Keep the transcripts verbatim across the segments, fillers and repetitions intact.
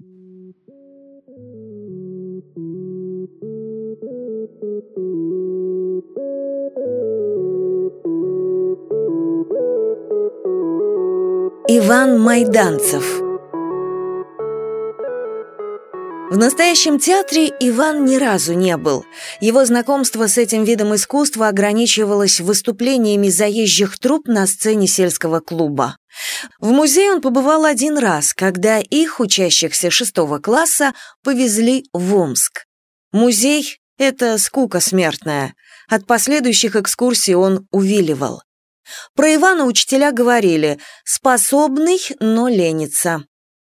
Иван Майданцев. В настоящем театре Иван ни разу не был. Его знакомство с этим видом искусства ограничивалось выступлениями заезжих труп на сцене сельского клуба. В музей он побывал один раз, когда их, учащихся шестого класса, повезли в Омск. Музей — это скука смертная. От последующих экскурсий он увиливал. Про Ивана учителя говорили: способный, но ленится.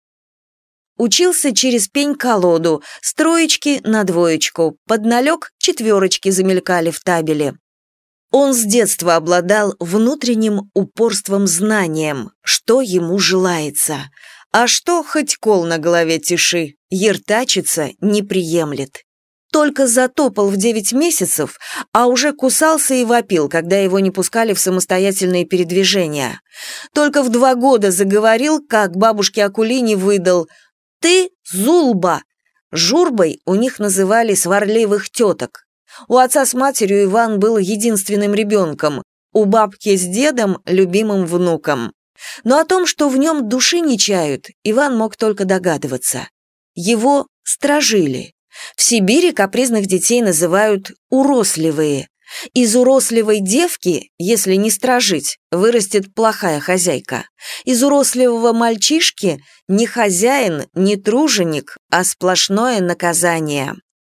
Учился через пень-колоду, с троечки на двоечку, подналег, четверочки замелькали в табеле. Он с детства обладал внутренним упорством-знанием, что ему желается, а что хоть кол на голове тиши, ертачиться не приемлет. Только затопал в девять месяцев, а уже кусался и вопил, когда его не пускали в самостоятельные передвижения. Только в два года заговорил, как бабушке Акулине выдал: «Ты Зулба!» Журбой у них называли сварливых теток. У отца с матерью Иван был единственным ребенком, у бабки с дедом — любимым внуком. Но о том, что в нем души не чают, Иван мог только догадываться. Его стражили. В Сибири капризных детей называют уросливые. Из уросливой девки, если не стражить, вырастет плохая хозяйка. Из уросливого мальчишки не хозяин, не труженик, а сплошное наказание.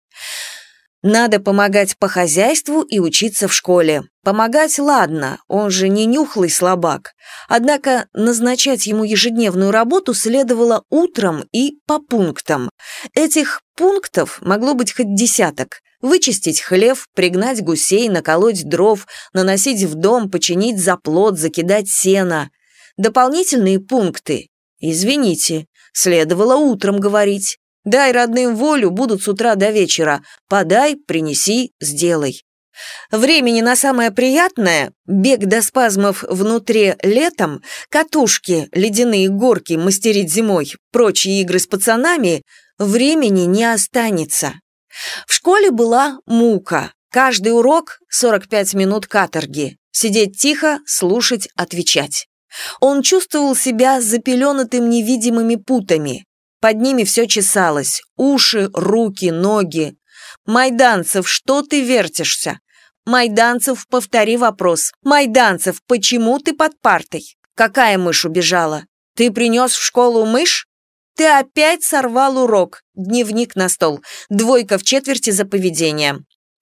Надо помогать по хозяйству и учиться в школе. Помогать ладно, он же не нюхлый слабак. Однако назначать ему ежедневную работу следовало утром и по пунктам. Этих пунктов могло быть хоть десяток. Вычистить хлев, пригнать гусей, наколоть дров, наносить в дом, починить заплот, закидать сено. Дополнительные пункты. Извините, следовало утром говорить. Дай родным волю, будут с утра до вечера. Подай, принеси, сделай. Времени на самое приятное, бег до спазмов внутри летом, катушки, ледяные горки мастерить зимой, прочие игры с пацанами, времени не останется. В школе была мука. Каждый урок — сорок пять минут каторги. Сидеть тихо, слушать, отвечать. Он чувствовал себя запеленатым невидимыми путами. Под ними все чесалось — уши, руки, ноги. «Майданцев, что ты вертишься?» «Майданцев, повтори вопрос. Майданцев, почему ты под партой? Какая мышь убежала? Ты принес в школу мышь? Ты опять сорвал урок. Дневник на стол. Двойка в четверти за поведение».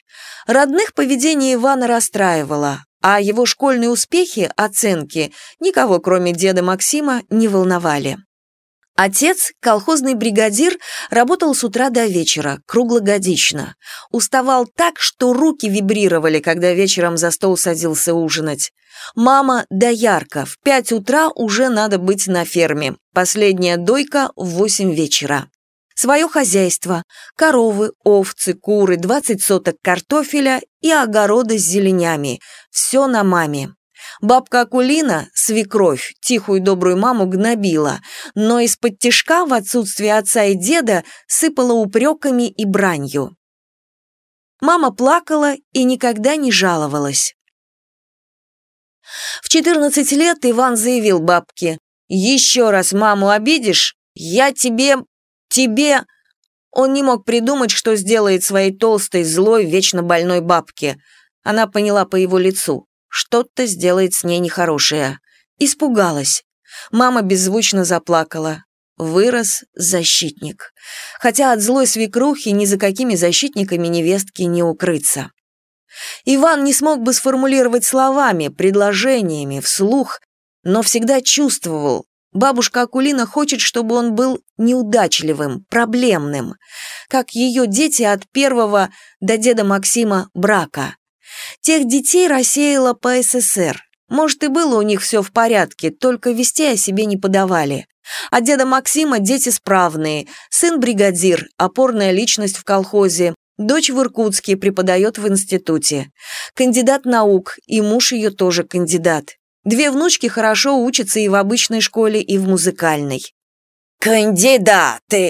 Родных поведение Ивана расстраивало, а его школьные успехи, оценки, никого, кроме деда Максима, не волновали. Отец, колхозный бригадир, работал с утра до вечера, круглогодично. Уставал так, что руки вибрировали, когда вечером за стол садился ужинать. Мама доярка, в пять утра уже надо быть на ферме. Последняя дойка в восемь вечера. Свое хозяйство, коровы, овцы, куры, двадцать соток картофеля и огороды с зеленями. Все на маме. Бабка Акулина, свекровь, тихую добрую маму гнобила, но из-под тишка в отсутствие отца и деда сыпала упреками и бранью. Мама плакала и никогда не жаловалась. В четырнадцать лет Иван заявил бабке: «Еще раз маму обидишь, я тебе... тебе...» Он не мог придумать, что сделает своей толстой, злой, вечно больной бабке. Она поняла по его лицу. Что-то сделает с ней нехорошее. Испугалась. Мама беззвучно заплакала. Вырос защитник. Хотя от злой свекрухи ни за какими защитниками невестки не укрыться. Иван не смог бы сформулировать словами, предложениями, вслух, но всегда чувствовал. Бабушка Акулина хочет, чтобы он был неудачливым, проблемным, как ее дети от первого до деда Максима брака. Тех детей рассеяло по СССР. Может, и было у них все в порядке, только вести о себе не подавали. От деда Максима дети справные, сын бригадир, опорная личность в колхозе, дочь в Иркутске преподает в институте. Кандидат наук, и муж ее тоже кандидат. Две внучки хорошо учатся и в обычной школе, и в музыкальной. «Кандидаты!»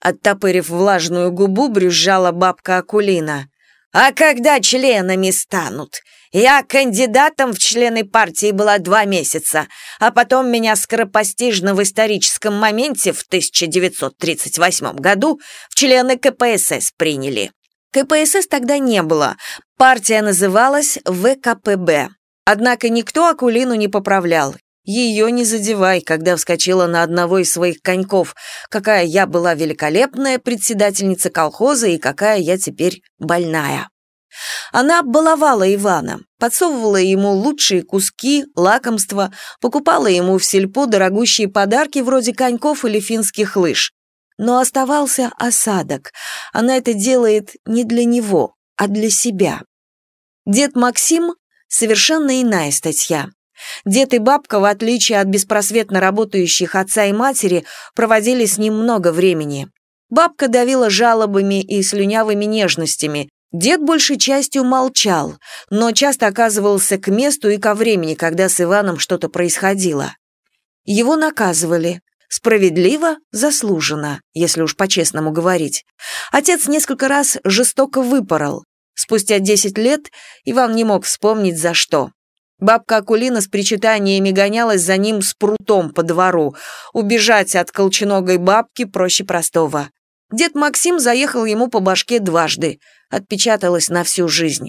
оттопырив влажную губу, брюзжала бабка Акулина. «А когда членами станут? Я кандидатом в члены партии была два месяца, а потом меня скоропостижно в историческом моменте в тысяча девятьсот тридцать восьмом году в члены ка пэ эс эс приняли». ка пэ эс эс тогда не было, партия называлась вэ ка пэ бэ. Однако никто Акулину не поправлял. Ее не задевай, когда вскочила на одного из своих коньков, какая я была великолепная председательница колхоза и какая я теперь больная. Она баловала Ивана, подсовывала ему лучшие куски, лакомства, покупала ему в сельпо дорогущие подарки вроде коньков или финских лыж. Но оставался осадок. Она это делает не для него, а для себя. Дед Максим — совершенно иная статья. Дед и бабка, в отличие от беспросветно работающих отца и матери, проводили с ним много времени. Бабка давила жалобами и слюнявыми нежностями. Дед большей частью молчал, но часто оказывался к месту и ко времени, когда с Иваном что-то происходило. Его наказывали. Справедливо, заслуженно, если уж по-честному говорить. Отец несколько раз жестоко выпорол. Спустя десять лет Иван не мог вспомнить, за что. Бабка Акулина с причитаниями гонялась за ним с прутом по двору. Убежать от колченогой бабки проще простого. Дед Максим заехал ему по башке дважды. Отпечаталось на всю жизнь.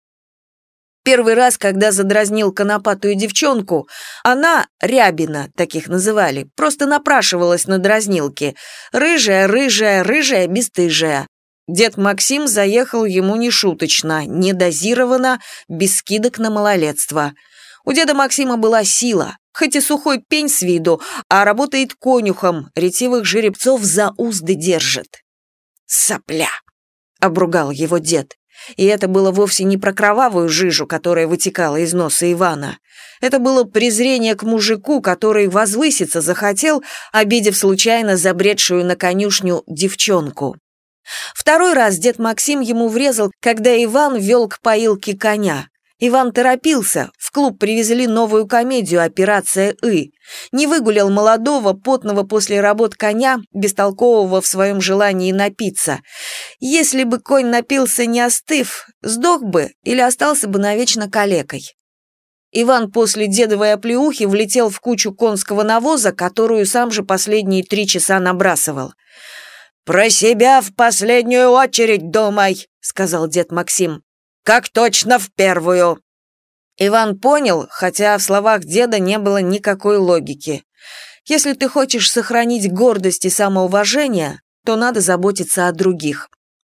Первый раз, когда задразнил конопатую девчонку, она, Рябина, таких называли, просто напрашивалась на дразнилки. Рыжая, рыжая, рыжая, бесстыжая. Дед Максим заехал ему нешуточно, недозированно, без скидок на малолетство. У деда Максима была сила, хоть и сухой пень с виду, а работает конюхом, ретивых жеребцов за узды держит. «Сопля!» — обругал его дед. И это было вовсе не про кровавую жижу, которая вытекала из носа Ивана. Это было презрение к мужику, который возвыситься захотел, обидев случайно забредшую на конюшню девчонку. Второй раз дед Максим ему врезал, когда Иван вел к поилке коня. Иван торопился, в клуб привезли новую комедию «Операция И». Не выгулял молодого, потного после работ коня, бестолкового в своем желании напиться. Если бы конь напился не остыв, сдох бы или остался бы навечно калекой. Иван после дедовой оплеухи влетел в кучу конского навоза, которую сам же последние три часа набрасывал. «Про себя в последнюю очередь думай», — сказал дед Максим. «Как точно в первую». Иван понял, хотя в словах деда не было никакой логики. Если ты хочешь сохранить гордость и самоуважение, то надо заботиться о других.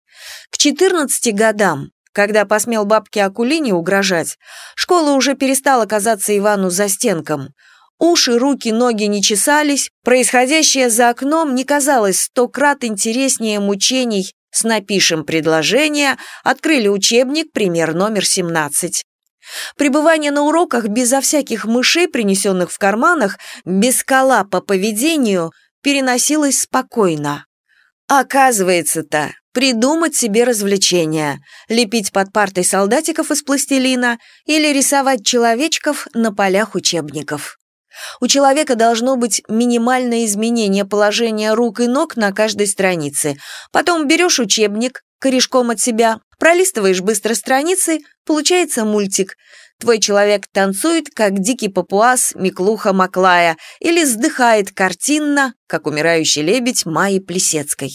К четырнадцати годам, когда посмел бабке Акулине угрожать, школа уже перестала казаться Ивану застенком. Уши, руки, ноги не чесались, происходящее за окном не казалось сто крат интереснее мучений с «напишем предложение», открыли учебник, пример номер семнадцать. Пребывание на уроках безо всяких мышей, принесенных в карманах, без кола по поведению, переносилось спокойно. Оказывается-то, придумать себе развлечения, лепить под партой солдатиков из пластилина или рисовать человечков на полях учебников. У человека должно быть минимальное изменение положения рук и ног на каждой странице. Потом берешь учебник корешком от себя, пролистываешь быстро страницы, получается мультик. Твой человек танцует, как дикий папуас Миклуха Маклая, или вздыхает картинно, как умирающий лебедь Майи Плесецкой.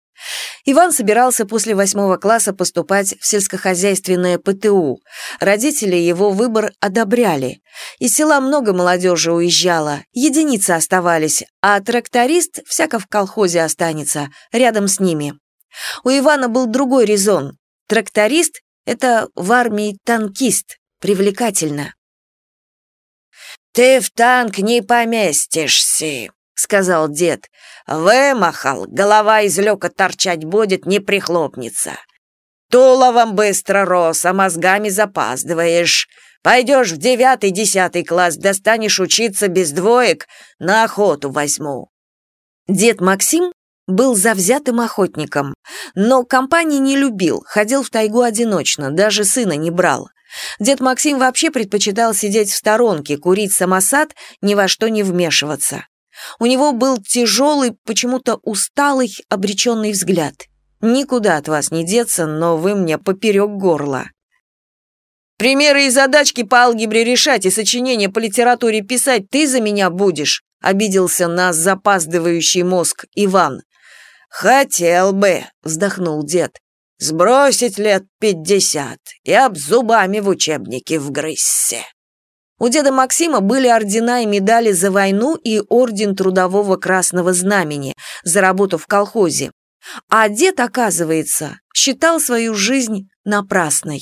Иван собирался после восьмого класса поступать в сельскохозяйственное пэ тэ у. Родители его выбор одобряли. Из села много молодежи уезжало, единицы оставались, а тракторист всяко в колхозе останется, рядом с ними. У Ивана был другой резон. Тракторист — это в армии танкист, привлекательно. «Ты в танк не поместишься», — сказал дед. «Вымахал, голова из люка торчать будет, не прихлопнется. Туловом быстро рос, а мозгами запаздываешь. Пойдешь в девятый-десятый класс, достанешь учиться без двоек, на охоту возьму». Дед Максим был завзятым охотником, но компании не любил, ходил в тайгу одиночно, даже сына не брал. Дед Максим вообще предпочитал сидеть в сторонке, курить самосад, ни во что не вмешиваться. У него был тяжелый, почему-то усталый, обреченный взгляд. «Никуда от вас не деться, но вы мне поперек горла». «Примеры и задачки по алгебре решать и сочинения по литературе писать ты за меня будешь», обиделся на запаздывающий мозг Иван. «Хотел бы», вздохнул дед, «сбросить лет пятьдесят и об зубами в учебнике вгрызся». У деда Максима были ордена и медали за войну и орден Трудового Красного Знамени за работу в колхозе. А дед, оказывается, считал свою жизнь напрасной.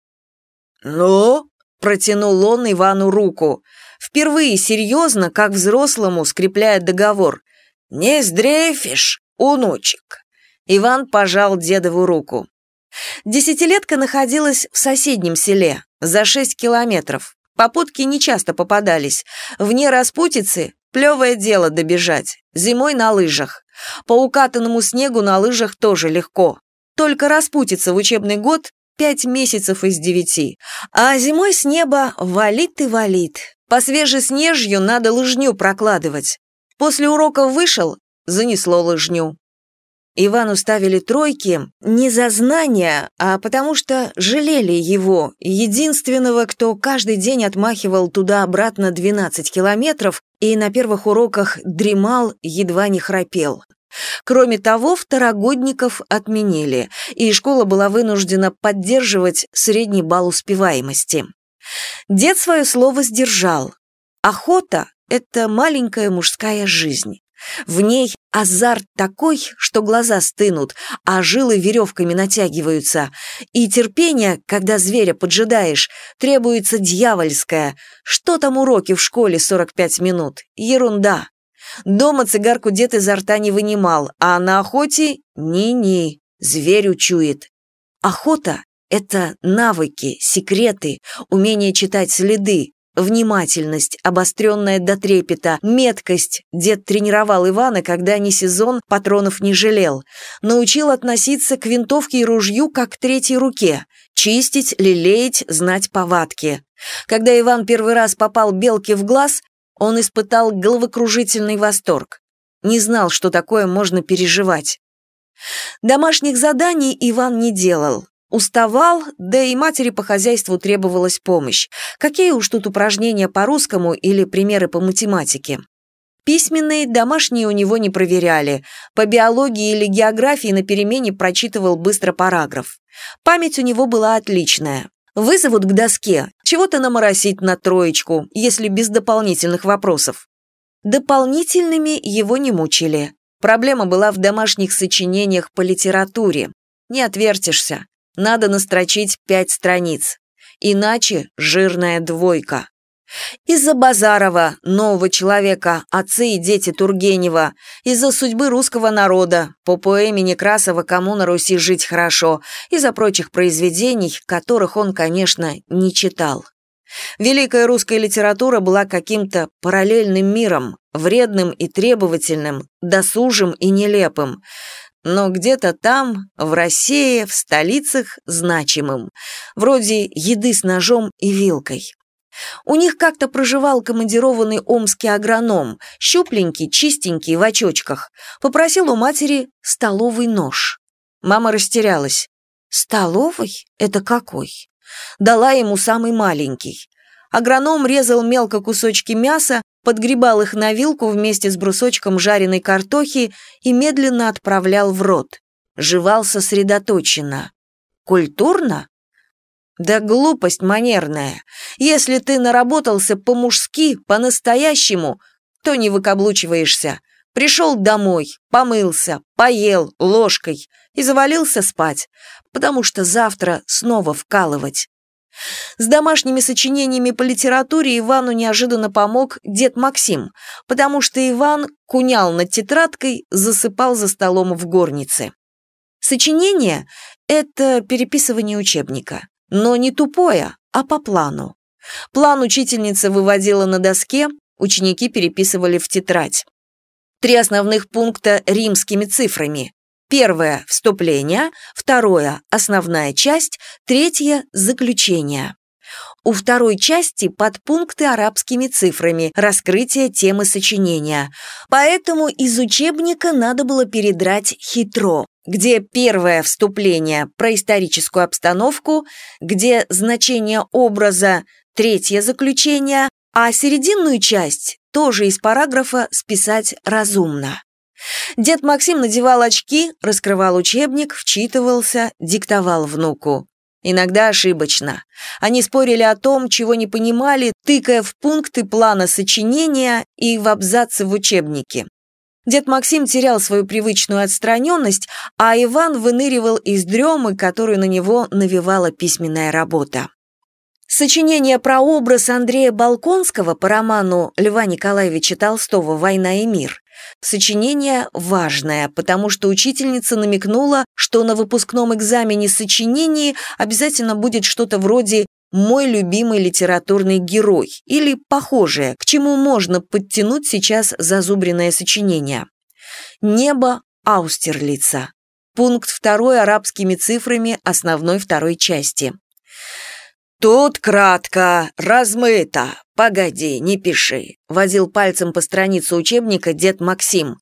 «Ну?» – протянул он Ивану руку. Впервые серьезно, как взрослому, скрепляя договор. «Не сдрейфишь, унучек?» Иван пожал дедову руку. Десятилетка находилась в соседнем селе, за шесть километров. Попутки нечасто попадались. Вне распутицы плевое дело добежать. Зимой на лыжах. По укатанному снегу на лыжах тоже легко. Только распутиться в учебный год пять месяцев из девяти. А зимой с неба валит и валит. По свежеснежью надо лыжню прокладывать. После уроков вышел, занесло лыжню. Ивану ставили тройки не за знания, а потому что жалели его, единственного, кто каждый день отмахивал туда-обратно двенадцать километров и на первых уроках дремал, едва не храпел. Кроме того, второгодников отменили, и школа была вынуждена поддерживать средний балл успеваемости. Дед свое слово сдержал. Охота — это маленькая мужская жизнь. В ней азарт такой, что глаза стынут, а жилы веревками натягиваются, и терпение, когда зверя поджидаешь, требуется дьявольское. Что там уроки в школе сорок пять минут? Ерунда. Дома цигарку дед изо рта не вынимал, а на охоте ни-ни, зверь учует. Охота — это навыки, секреты, умение читать следы, внимательность, обостренная до трепета, меткость. Дед тренировал Ивана, когда не сезон, патронов не жалел. Научил относиться к винтовке и ружью как к третьей руке, чистить, лелеять, знать повадки. Когда Иван первый раз попал белке в глаз, он испытал головокружительный восторг. Не знал, что такое можно переживать. Домашних заданий Иван не делал. Уставал, да и матери по хозяйству требовалась помощь. Какие уж тут упражнения по русскому или примеры по математике. Письменные, домашние у него не проверяли. По биологии или географии на перемене прочитывал быстро параграф. Память у него была отличная. Вызовут к доске, чего-то наморосить на троечку, если без дополнительных вопросов. Дополнительными его не мучили. Проблема была в домашних сочинениях по литературе. Не отвертишься. Надо настрочить пять страниц. Иначе жирная двойка. Из-за Базарова, нового человека, отцы и дети Тургенева, из-за судьбы русского народа, по поэме Некрасова «Кому на Руси жить хорошо», из-за прочих произведений, которых он, конечно, не читал. Великая русская литература была каким-то параллельным миром, вредным и требовательным, досужим и нелепым, но где-то там, в России, в столицах, значимым, вроде еды с ножом и вилкой. У них как-то проживал командированный омский агроном, щупленький, чистенький, в очочках. Попросил у матери столовый нож. Мама растерялась. «Столовый? Это какой?» Дала ему самый маленький. Агроном резал мелко кусочки мяса, подгребал их на вилку вместе с брусочком жареной картохи и медленно отправлял в рот. Жевал сосредоточенно. Культурно? Да глупость манерная. Если ты наработался по-мужски, по-настоящему, то не выкаблучиваешься. Пришел домой, помылся, поел ложкой и завалился спать, потому что завтра снова вкалывать. С домашними сочинениями по литературе Ивану неожиданно помог дед Максим, потому что Иван кунял над тетрадкой, засыпал за столом в горнице. Сочинение — это переписывание учебника, но не тупое, а по плану. План учительница выводила на доске, ученики переписывали в тетрадь. Три основных пункта римскими цифрами. Первое – вступление, второе – основная часть, третье – заключение. У второй части подпункты арабскими цифрами, раскрытие темы сочинения. Поэтому из учебника надо было передрать хитро, где первое вступление про историческую обстановку, где значение образа, третье заключение, а серединную часть тоже из параграфа списать разумно. Дед Максим надевал очки, раскрывал учебник, вчитывался, диктовал внуку. Иногда ошибочно. Они спорили о том, чего не понимали, тыкая в пункты плана сочинения и в абзацы в учебнике. Дед Максим терял свою привычную отстраненность, а Иван выныривал из дремы, которую на него навевала письменная работа. Сочинение про образ Андрея Болконского по роману Льва Николаевича Толстого «Война и мир» сочинение важное, потому что учительница намекнула, что на выпускном экзамене сочинений обязательно будет что-то вроде «Мой любимый литературный герой» или похожее, к чему можно подтянуть сейчас зазубренное сочинение. «Небо Аустерлица». Пункт второй арабскими цифрами основной второй части. «Тут кратко, размыто. Погоди, не пиши», — водил пальцем по странице учебника дед Максим.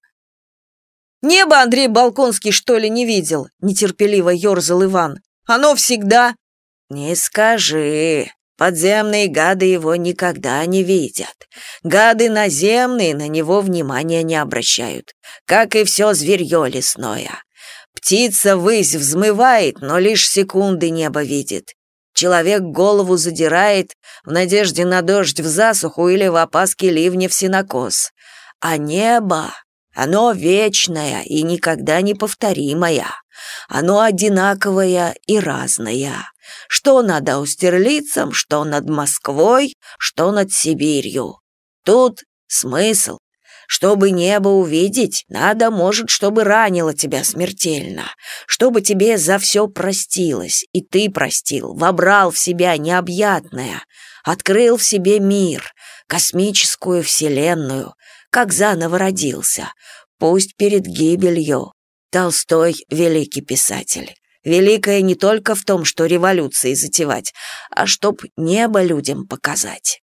«Небо Андрей Болконский, что ли, не видел?» — нетерпеливо ерзал Иван. «Оно всегда...» «Не скажи. Подземные гады его никогда не видят. Гады наземные на него внимания не обращают, как и все зверье лесное. Птица ввысь взмывает, но лишь секунды небо видит. Человек голову задирает в надежде на дождь в засуху или в опаске ливня в сенокос. А небо, оно вечное и никогда не повторимое. Оно одинаковое и разное. Что над Аустерлицем, что над Москвой, что над Сибирью. Тут смысл. Чтобы небо увидеть, надо, может, чтобы ранило тебя смертельно, чтобы тебе за все простилось, и ты простил, вобрал в себя необъятное, открыл в себе мир, космическую вселенную, как заново родился, пусть перед гибелью. Толстой — великий писатель. Великое не только в том, что революции затевать, а чтоб небо людям показать.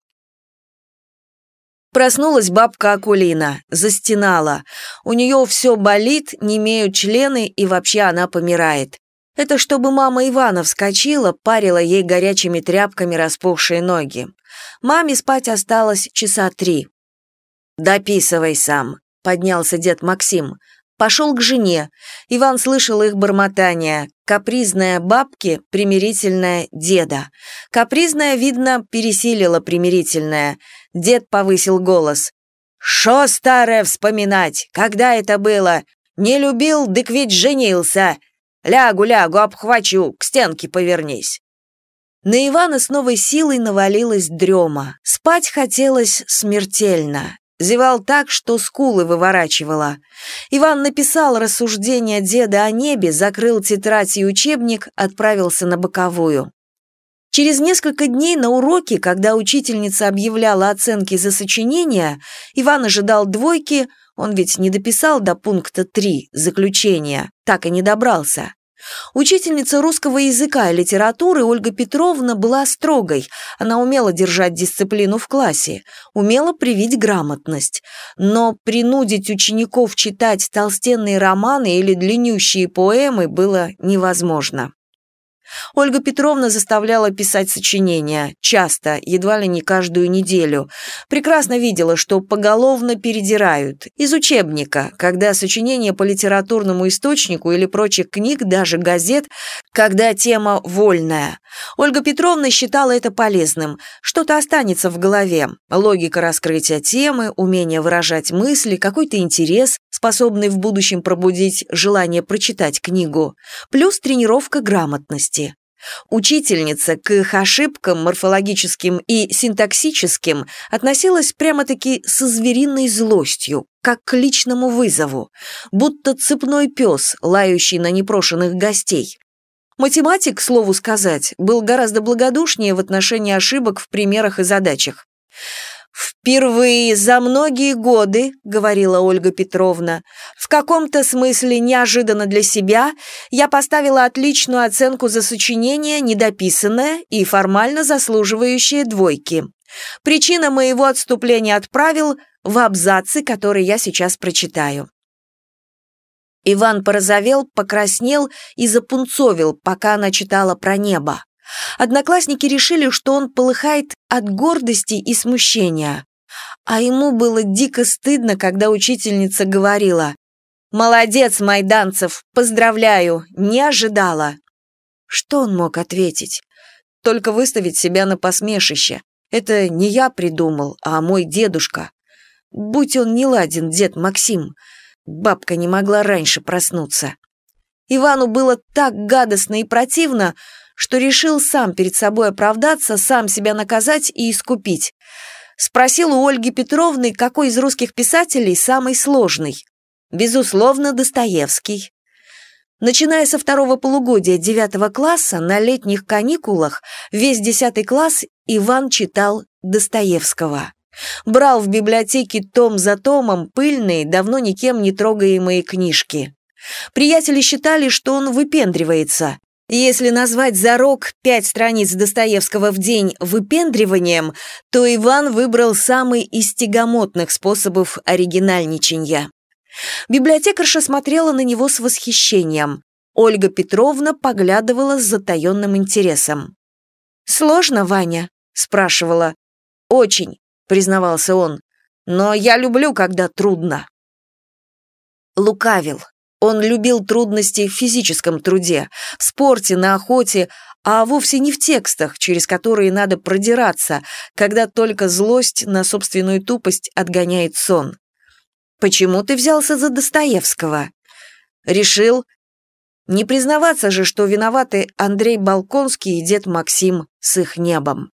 Проснулась бабка Акулина, застенала. У нее все болит, немеют члены, и вообще она помирает. Это чтобы мама Ивана вскочила, парила ей горячими тряпками распухшие ноги. Маме спать осталось часа три. «Дописывай сам», — поднялся дед Максим. Пошел к жене. Иван слышал их бормотание. Капризная бабки, примирительная деда. Капризная, видно, пересилила примирительная. Дед повысил голос. «Шо старое вспоминать? Когда это было? Не любил, дык ведь женился. Лягу, лягу, обхвачу, к стенке повернись». На Ивана с новой силой навалилась дрема. Спать хотелось смертельно. Зевал так, что скулы выворачивало. Иван написал рассуждения деда о небе, закрыл тетрадь и учебник, отправился на боковую. Через несколько дней на уроке, когда учительница объявляла оценки за сочинения, Иван ожидал двойки, он ведь не дописал до пункта три, заключения, так и не добрался. Учительница русского языка и литературы Ольга Петровна была строгой, она умела держать дисциплину в классе, умела привить грамотность, но принудить учеников читать толстенные романы или длиннющие поэмы было невозможно. Ольга Петровна заставляла писать сочинения, часто, едва ли не каждую неделю. Прекрасно видела, что поголовно передирают. Из учебника, когда сочинения по литературному источнику или прочих книг, даже газет, когда тема вольная. Ольга Петровна считала это полезным. Что-то останется в голове. Логика раскрытия темы, умение выражать мысли, какой-то интерес, способный в будущем пробудить желание прочитать книгу. Плюс тренировка грамотности. Учительница к их ошибкам морфологическим и синтаксическим относилась прямо-таки со звериной злостью, как к личному вызову, будто цепной пес, лающий на непрошенных гостей. Математик, к слову сказать, был гораздо благодушнее в отношении ошибок в примерах и задачах. «Впервые за многие годы, — говорила Ольга Петровна, — в каком-то смысле неожиданно для себя я поставила отличную оценку за сочинение, недописанное и формально заслуживающее двойки. Причина моего отступления от правил в абзаце, который я сейчас прочитаю». Иван порозовел, покраснел и запунцовил, пока она читала про небо. Одноклассники решили, что он полыхает от гордости и смущения. А ему было дико стыдно, когда учительница говорила: «Молодец, Майданцев, поздравляю, не ожидала». Что он мог ответить? Только выставить себя на посмешище. Это не я придумал, а мой дедушка. Будь он неладен, дед Максим. Бабка не могла раньше проснуться. Ивану было так гадостно и противно, что решил сам перед собой оправдаться, сам себя наказать и искупить. Спросил у Ольги Петровны, какой из русских писателей самый сложный. Безусловно, Достоевский. Начиная со второго полугодия девятого класса, на летних каникулах, весь десятый класс Иван читал Достоевского. Брал в библиотеке том за томом пыльные, давно никем не трогаемые книжки. Приятели считали, что он выпендривается. Если назвать за рок пять страниц Достоевского в день выпендриванием, то Иван выбрал самый из тягомотных способов оригинальничанья. Библиотекарша смотрела на него с восхищением. Ольга Петровна поглядывала с затаенным интересом. «Сложно, Ваня?» – спрашивала. «Очень», – признавался он, – «но я люблю, когда трудно». Лукавил. Он любил трудности в физическом труде, в спорте, на охоте, а вовсе не в текстах, через которые надо продираться, когда только злость на собственную тупость отгоняет сон. «Почему ты взялся за Достоевского?» «Решил. Не признаваться же, что виноваты Андрей Болконский и дед Максим с их небом».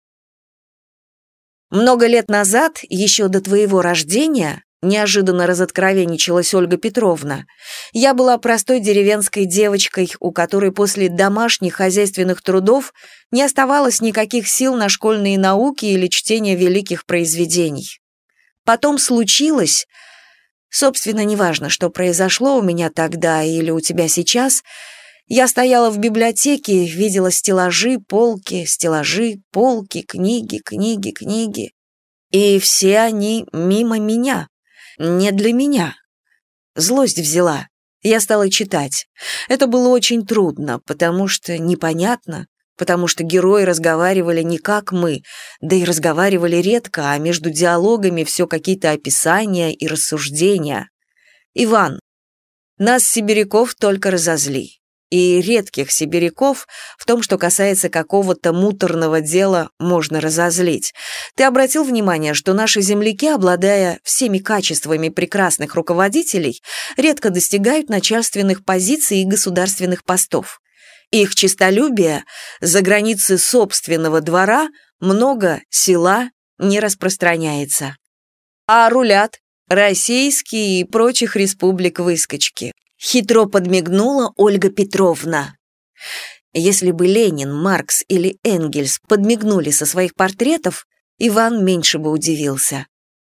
Много лет назад, еще до твоего рождения, неожиданно разоткровенничалась Ольга Петровна, я была простой деревенской девочкой, у которой после домашних хозяйственных трудов не оставалось никаких сил на школьные науки или чтение великих произведений. Потом случилось, собственно, неважно, что произошло у меня тогда или у тебя сейчас, я стояла в библиотеке, видела стеллажи, полки, стеллажи, полки, книги, книги, книги, и все они мимо меня. Не для меня. Злость взяла. Я стала читать. Это было очень трудно, потому что непонятно, потому что герои разговаривали не как мы, да и разговаривали редко, а между диалогами все какие-то описания и рассуждения. Иван, нас, сибиряков, только разозли. И редких сибиряков в том, что касается какого-то муторного дела, можно разозлить. Ты обратил внимание, что наши земляки, обладая всеми качествами прекрасных руководителей, редко достигают начальственных позиций и государственных постов. Их честолюбие за границы собственного двора много села не распространяется. А рулят российские и прочих республик выскочки. Хитро подмигнула Ольга Петровна. Если бы Ленин, Маркс или Энгельс подмигнули со своих портретов, Иван меньше бы удивился.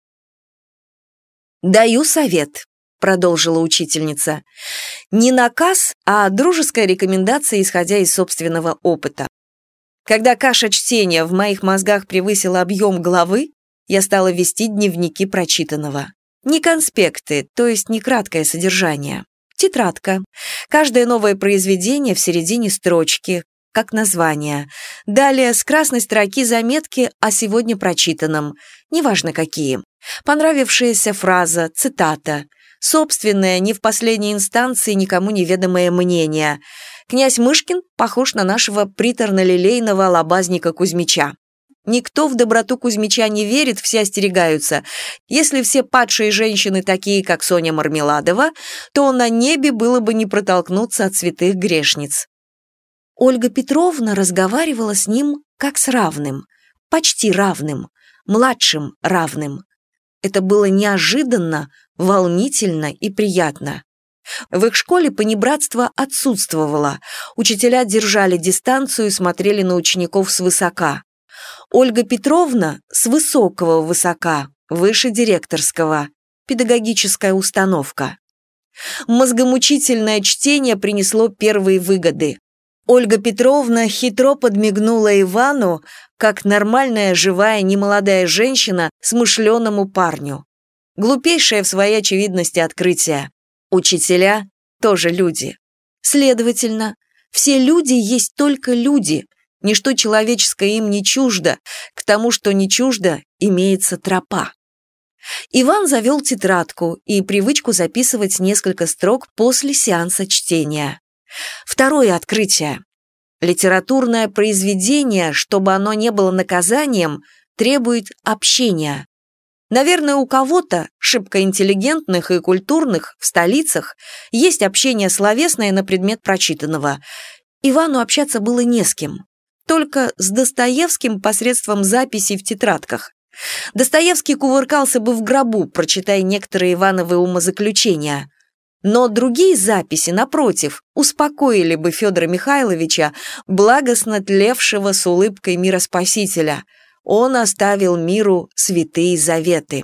«Даю совет», — продолжила учительница. «Не наказ, а дружеская рекомендация, исходя из собственного опыта. Когда каша чтения в моих мозгах превысила объем главы, я стала вести дневники прочитанного. Не конспекты, то есть не краткое содержание. Тетрадка. Каждое новое произведение в середине строчки, как название. Далее с красной строки заметки о сегодня прочитанном, неважно какие. Понравившаяся фраза, цитата. Собственное, не в последней инстанции никому неведомое мнение. Князь Мышкин похож на нашего приторно-лилейного лобазника Кузьмича. Никто в доброту Кузьмича не верит, все остерегаются. Если все падшие женщины такие, как Соня Мармеладова, то на небе было бы не протолкнуться от святых грешниц». Ольга Петровна разговаривала с ним как с равным, почти равным, младшим равным. Это было неожиданно, волнительно и приятно. В их школе понебратство отсутствовало, учителя держали дистанцию и смотрели на учеников свысока. Ольга Петровна с высокого высока, выше директорского, педагогическая установка. Мозгомучительное чтение принесло первые выгоды. Ольга Петровна хитро подмигнула Ивану, как нормальная, живая, немолодая женщина смышленому парню. Глупейшее в своей очевидности открытие. Учителя тоже люди. Следовательно, все люди есть только люди, ничто человеческое им не чуждо, к тому, что не чуждо, имеется тропа. Иван завел тетрадку и привычку записывать несколько строк после сеанса чтения. Второе открытие. Литературное произведение, чтобы оно не было наказанием, требует общения. Наверное, у кого-то, шибко интеллигентных и культурных, в столицах, есть общение словесное на предмет прочитанного. Ивану общаться было не с кем. Только с Достоевским посредством записей в тетрадках. Достоевский кувыркался бы в гробу, прочитая некоторые Ивановы умозаключения. Но другие записи, напротив, успокоили бы Федора Михайловича, благостно тлевшего с улыбкой мироспасителя. Он оставил миру святые заветы.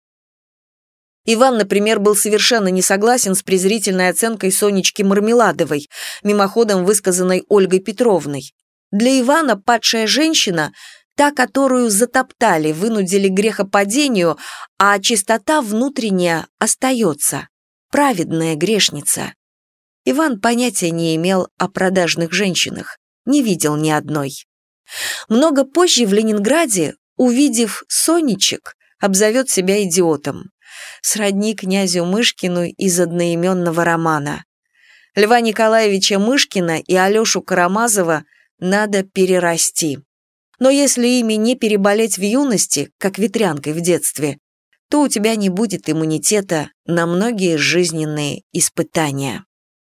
Иван, например, был совершенно не согласен с презрительной оценкой Сонечки Мармеладовой, мимоходом высказанной Ольгой Петровной. Для Ивана падшая женщина – та, которую затоптали, вынудили к грехопадению, а чистота внутренняя остается. Праведная грешница. Иван понятия не имел о продажных женщинах, не видел ни одной. Много позже в Ленинграде, увидев Сонечек, обзовет себя идиотом. Сродни князю Мышкину из одноименного романа. Льва Николаевича Мышкина и Алешу Карамазова надо перерасти. Но если ими не переболеть в юности, как ветрянкой в детстве, то у тебя не будет иммунитета на многие жизненные испытания.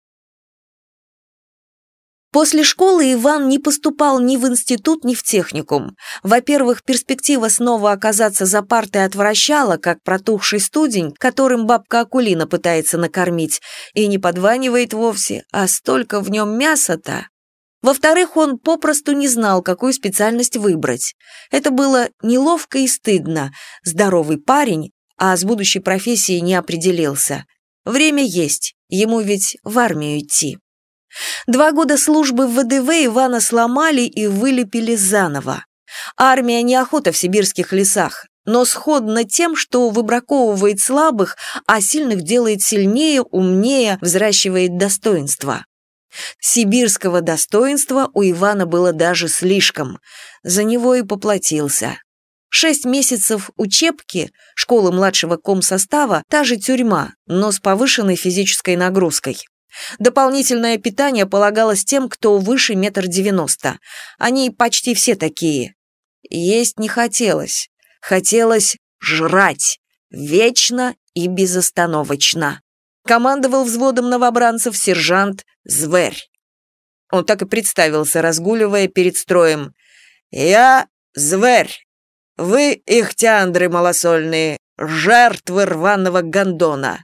После школы Иван не поступал ни в институт, ни в техникум. Во-первых, перспектива снова оказаться за партой отвращала, как протухший студень, которым бабка Акулина пытается накормить, и не подванивает вовсе, а столько в нем мяса-то. Во-вторых, он попросту не знал, какую специальность выбрать. Это было неловко и стыдно. Здоровый парень, а с будущей профессией не определился. Время есть, ему ведь в армию идти. Два года службы в вэ дэ вэ Ивана сломали и вылепили заново. Армия неохота в сибирских лесах, но сходна тем, что выбраковывает слабых, а сильных делает сильнее, умнее, взращивает достоинство. Сибирского достоинства у Ивана было даже слишком, за него и поплатился. Шесть месяцев учебки, школы младшего комсостава, та же тюрьма, но с повышенной физической нагрузкой. Дополнительное питание полагалось тем, кто выше метр девяносто. Они почти все такие. Есть не хотелось. Хотелось жрать. Вечно и безостановочно. Командовал взводом новобранцев сержант Зверь. Он так и представился, разгуливая перед строем. «Я Зверь. Вы, ихтяндры малосольные, жертвы рваного гондона».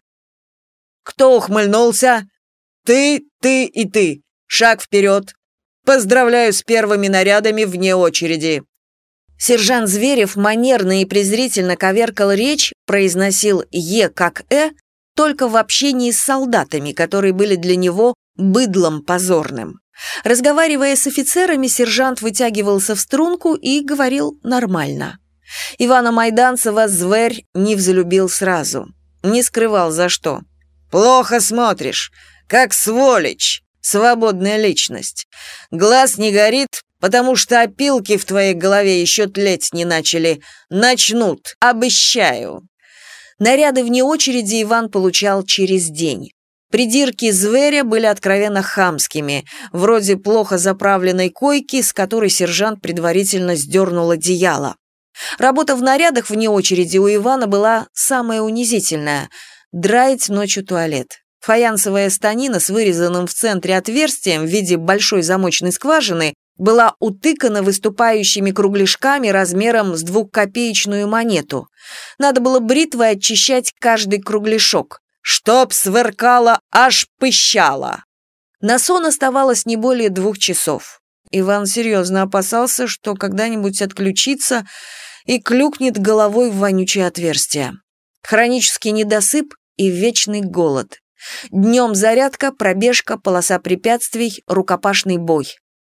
Кто ухмыльнулся? Ты, ты и ты. Шаг вперед. Поздравляю с первыми нарядами вне очереди. Сержант Зверев манерно и презрительно коверкал речь, произносил «е» как «э», только в общении с солдатами, которые были для него быдлом позорным. Разговаривая с офицерами, сержант вытягивался в струнку и говорил нормально. Ивана Майданцева Зверь не взлюбил сразу. Не скрывал за что. «Плохо смотришь, как сволочь, свободная личность. Глаз не горит, потому что опилки в твоей голове еще тлеть не начали. Начнут, обещаю». Наряды вне очереди Иван получал через день. Придирки Зверя были откровенно хамскими, вроде плохо заправленной койки, с которой сержант предварительно сдернул одеяло. Работа в нарядах вне очереди у Ивана была самая унизительная – драить ночью туалет. Фаянсовая станина с вырезанным в центре отверстием в виде большой замочной скважины была утыкана выступающими кругляшками размером с двухкопеечную монету. Надо было бритвой очищать каждый кругляшок, чтоб сверкало, аж пыщало. На сон оставалось не более двух часов. Иван серьезно опасался, что когда-нибудь отключится и клюкнет головой в вонючее отверстие. Хронический недосып и вечный голод. Днем зарядка, пробежка, полоса препятствий, рукопашный бой.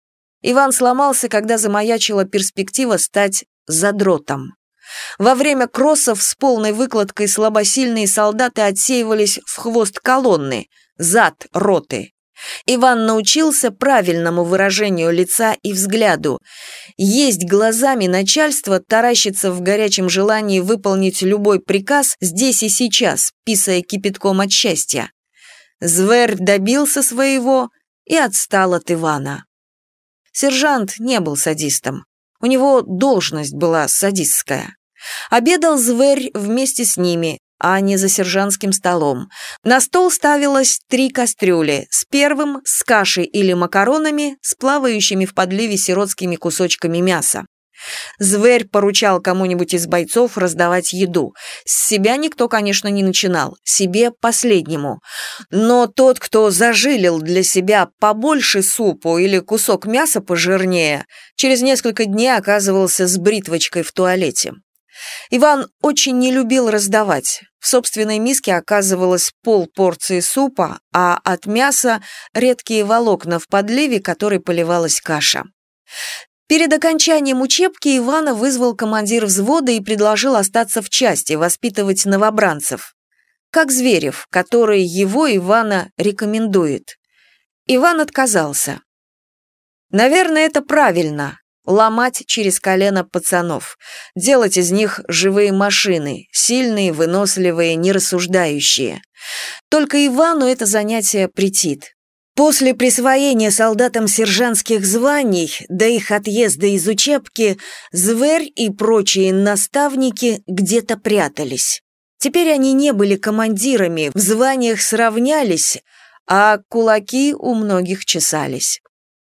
Иван сломался, когда замаячила перспектива стать задротом. Во время кроссов с полной выкладкой слабосильные солдаты отсеивались в хвост колонны, зад роты. Иван научился правильному выражению лица и взгляду. Есть глазами начальство, таращиться в горячем желании выполнить любой приказ здесь и сейчас, писая кипятком от счастья. Зверь добился своего и отстал от Ивана. Сержант не был садистом. У него должность была садистская. Обедал Зверь вместе с ними, а не за сержантским столом. На стол ставилось три кастрюли, с первым, с кашей или макаронами, с плавающими в подливе сиротскими кусочками мяса. Зверь поручал кому-нибудь из бойцов раздавать еду. С себя никто, конечно, не начинал, себе последнему. Но тот, кто зажилил для себя побольше супу или кусок мяса пожирнее, через несколько дней оказывался с бритвочкой в туалете. Иван очень не любил раздавать. В собственной миске оказывалось полпорции супа, а от мяса редкие волокна в подливе, которой поливалась каша. Перед окончанием учебки Ивана вызвал командир взвода и предложил остаться в части, воспитывать новобранцев. Как Зверев, который его, Ивана, рекомендует. Иван отказался. Наверное, это правильно. Ломать через колено пацанов, делать из них живые машины, сильные, выносливые, нерассуждающие. Только Ивану это занятие претит. После присвоения солдатам сержантских званий до их отъезда из учебки Зверь и прочие наставники где-то прятались. Теперь они не были командирами, в званиях сравнялись, а кулаки у многих чесались.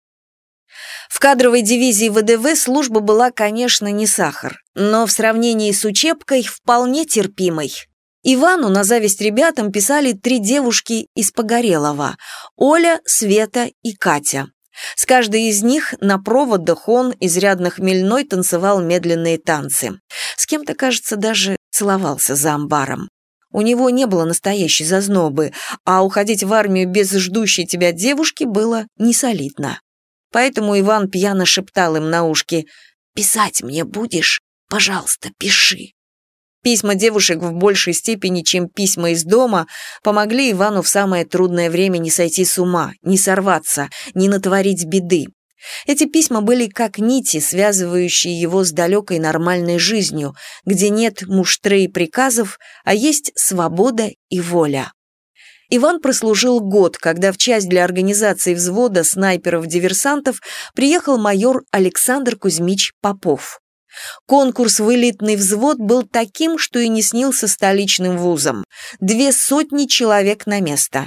В кадровой дивизии ВДВ служба была, конечно, не сахар, но в сравнении с учебкой вполне терпимой. Ивану на зависть ребятам писали три девушки из Погорелова – Оля, Света и Катя. С каждой из них на проводах он, изрядно хмельной, танцевал медленные танцы. С кем-то, кажется, даже целовался за амбаром. У него не было настоящей зазнобы, а уходить в армию без ждущей тебя девушки было несолидно. Поэтому Иван пьяно шептал им на ушки: «Писать мне будешь? Пожалуйста, пиши». Письма девушек в большей степени, чем письма из дома, помогли Ивану в самое трудное время не сойти с ума, не сорваться, не натворить беды. Эти письма были как нити, связывающие его с далекой нормальной жизнью, где нет муштры и приказов, а есть свобода и воля. Иван прослужил год, когда в часть для организации взвода снайперов-диверсантов приехал майор Александр Кузьмич Попов. Конкурс в элитный взвод был таким, что и не снился столичным вузам. Две сотни человек на место.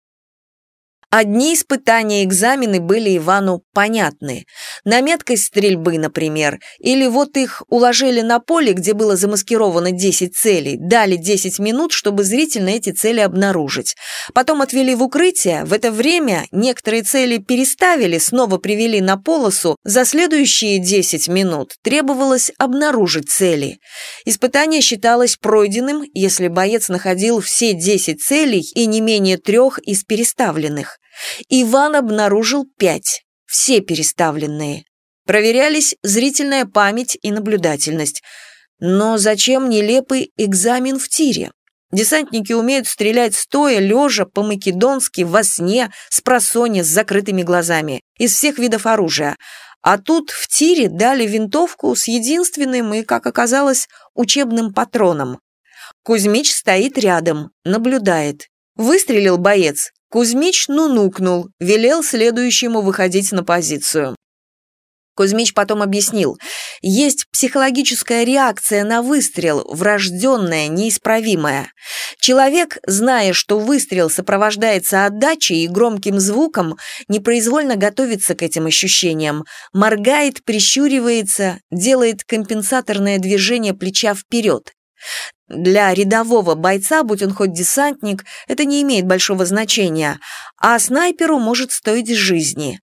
Одни испытания и экзамены были Ивану понятны. На меткость стрельбы, например, или вот их уложили на поле, где было замаскировано десять целей, дали десять минут, чтобы зрительно эти цели обнаружить. Потом отвели в укрытие, в это время некоторые цели переставили, снова привели на полосу, за следующие десять минут требовалось обнаружить цели. Испытание считалось пройденным, если боец находил все десять целей и не менее трех из переставленных. Иван обнаружил пять, все переставленные. Проверялись зрительная память и наблюдательность. Но зачем нелепый экзамен в тире? Десантники умеют стрелять стоя, лежа, по-македонски, во сне, спросонья, с закрытыми глазами, из всех видов оружия. А тут в тире дали винтовку с единственным и, как оказалось, учебным патроном. Кузьмич стоит рядом, наблюдает. Выстрелил боец. Кузьмич нунукнул, велел следующему выходить на позицию. Кузьмич потом объяснил, есть психологическая реакция на выстрел, врожденная, неисправимая. Человек, зная, что выстрел сопровождается отдачей и громким звуком, непроизвольно готовится к этим ощущениям, моргает, прищуривается, делает компенсаторное движение плеча вперед. Для рядового бойца, будь он хоть десантник, это не имеет большого значения, а снайперу может стоить жизни.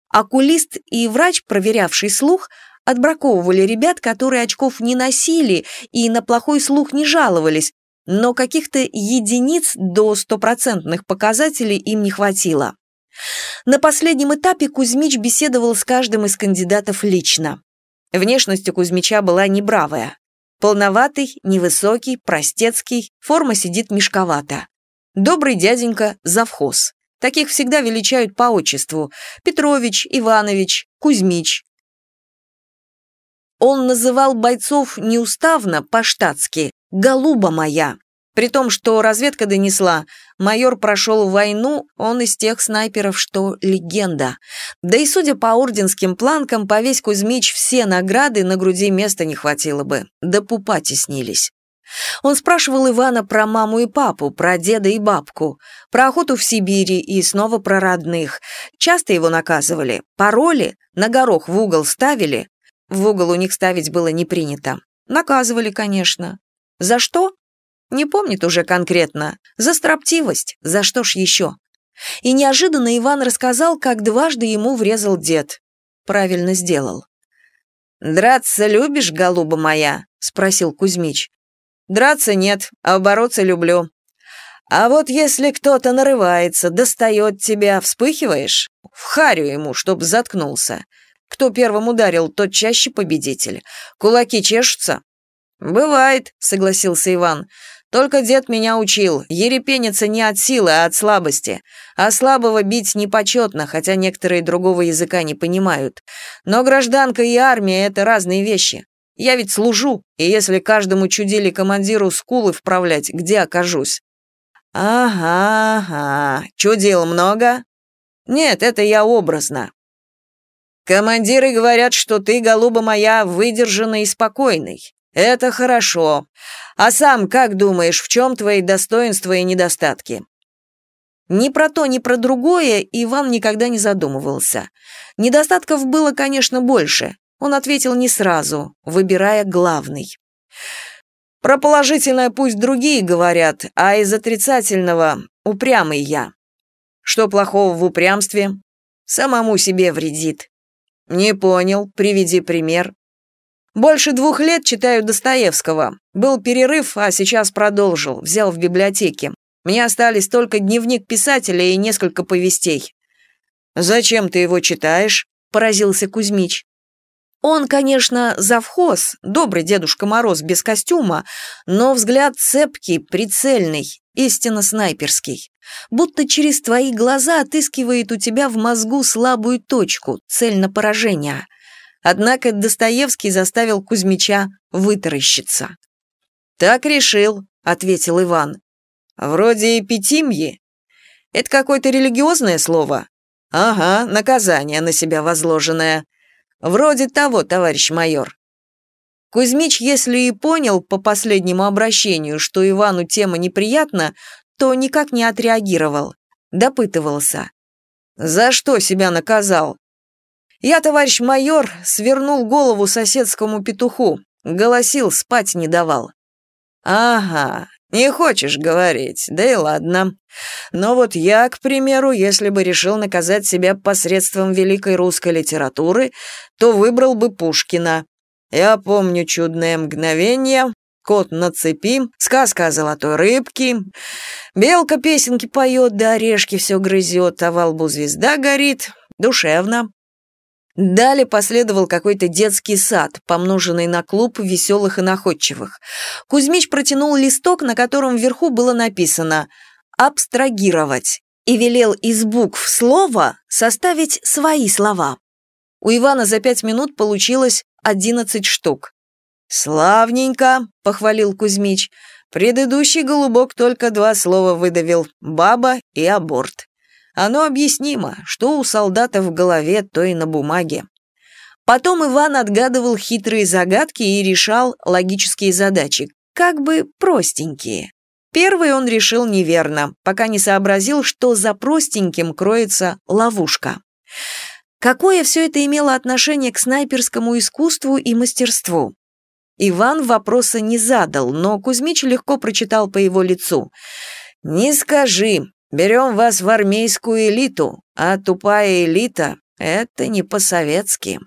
Окулист и врач, проверявший слух, отбраковывали ребят, которые очков не носили и на плохой слух не жаловались, но каких-то единиц до стопроцентных показателей им не хватило. На последнем этапе Кузьмич беседовал с каждым из кандидатов лично. Внешность у Кузьмича была не бравая. Полноватый, невысокий, простецкий, форма сидит мешковато. Добрый дяденька завхоз. Таких всегда величают по отчеству: Петрович, Иванович, Кузьмич. Он называл бойцов неуставно, по-штатски, «голуба моя». При том, что разведка донесла, майор прошел войну, он из тех снайперов, что легенда. Да и судя по орденским планкам, повесь Кузьмич все награды, на груди места не хватило бы, да пупа теснились. Он спрашивал Ивана про маму и папу, про деда и бабку, про охоту в Сибири и снова про родных. Часто его наказывали, пароли, на горох в угол ставили. В угол у них ставить было не принято. Наказывали, конечно. За что? Не помнит уже конкретно. За строптивость. За что ж еще? И неожиданно Иван рассказал, как дважды ему врезал дед. Правильно сделал. «Драться любишь, голуба моя?» — спросил Кузьмич. «Драться нет, а бороться люблю. А вот если кто-то нарывается, достает тебя, вспыхиваешь? В харю ему, чтоб заткнулся. Кто первым ударил, тот чаще победитель. Кулаки чешутся?» «Бывает», — согласился Иван. «Только дед меня учил, ерепениться не от силы, а от слабости. А слабого бить непочетно, хотя некоторые другого языка не понимают. Но гражданка и армия — это разные вещи. Я ведь служу, и если каждому чудили командиру скулы вправлять, где окажусь?» «Ага, ага. Чудил много?» «Нет, это я образно. Командиры говорят, что ты, голуба моя, выдержанный и спокойный. Это хорошо. А сам как думаешь, в чем твои достоинства и недостатки?» Ни про то, ни про другое Иван никогда не задумывался. Недостатков было, конечно, больше. Он ответил не сразу, выбирая главный. «Про положительное пусть другие говорят, а из отрицательного упрямый я». «Что плохого в упрямстве?» «Самому себе вредит». «Не понял, приведи пример». «Больше двух лет читаю Достоевского. Был перерыв, а сейчас продолжил, взял в библиотеке. Мне остались только дневник писателя и несколько повестей». «Зачем ты его читаешь?» – поразился Кузьмич. Он, конечно, завхоз, добрый Дедушка Мороз без костюма, но взгляд цепкий, прицельный, истинно снайперский. Будто через твои глаза отыскивает у тебя в мозгу слабую точку, цель на поражение. Однако Достоевский заставил Кузьмича вытаращиться. «Так решил», — ответил Иван. «Вроде эпитимьи. Это какое-то религиозное слово?» «Ага, наказание на себя возложенное. Вроде того, товарищ майор». Кузьмич, если и понял по последнему обращению, что Ивану тема неприятна, то никак не отреагировал. Допытывался. «За что себя наказал?» «Я, товарищ майор, свернул голову соседскому петуху, голосил, спать не давал». «Ага, не хочешь говорить, да и ладно. Но вот я, к примеру, если бы решил наказать себя посредством великой русской литературы, то выбрал бы Пушкина. Я помню «Чудное мгновение», «Кот на цепи», сказка о золотой рыбке, белка песенки поет, да орешки все грызет, а во лбу звезда горит. Душевно. Далее последовал какой-то детский сад, помноженный на клуб веселых и находчивых. Кузьмич протянул листок, на котором вверху было написано «абстрагировать», и велел из букв слова составить свои слова. У Ивана за пять минут получилось одиннадцать штук. «Славненько», — похвалил Кузьмич. «Предыдущий голубок только два слова выдавил — баба и аборт. Оно объяснимо, что у солдата в голове, то и на бумаге». Потом Иван отгадывал хитрые загадки и решал логические задачи, как бы простенькие. Первый он решил неверно, пока не сообразил, что за простеньким кроется ловушка. Какое все это имело отношение к снайперскому искусству и мастерству? Иван вопроса не задал, но Кузьмич легко прочитал по его лицу. «Не скажи, берем вас в армейскую элиту, а тупая элита Это не по-советски.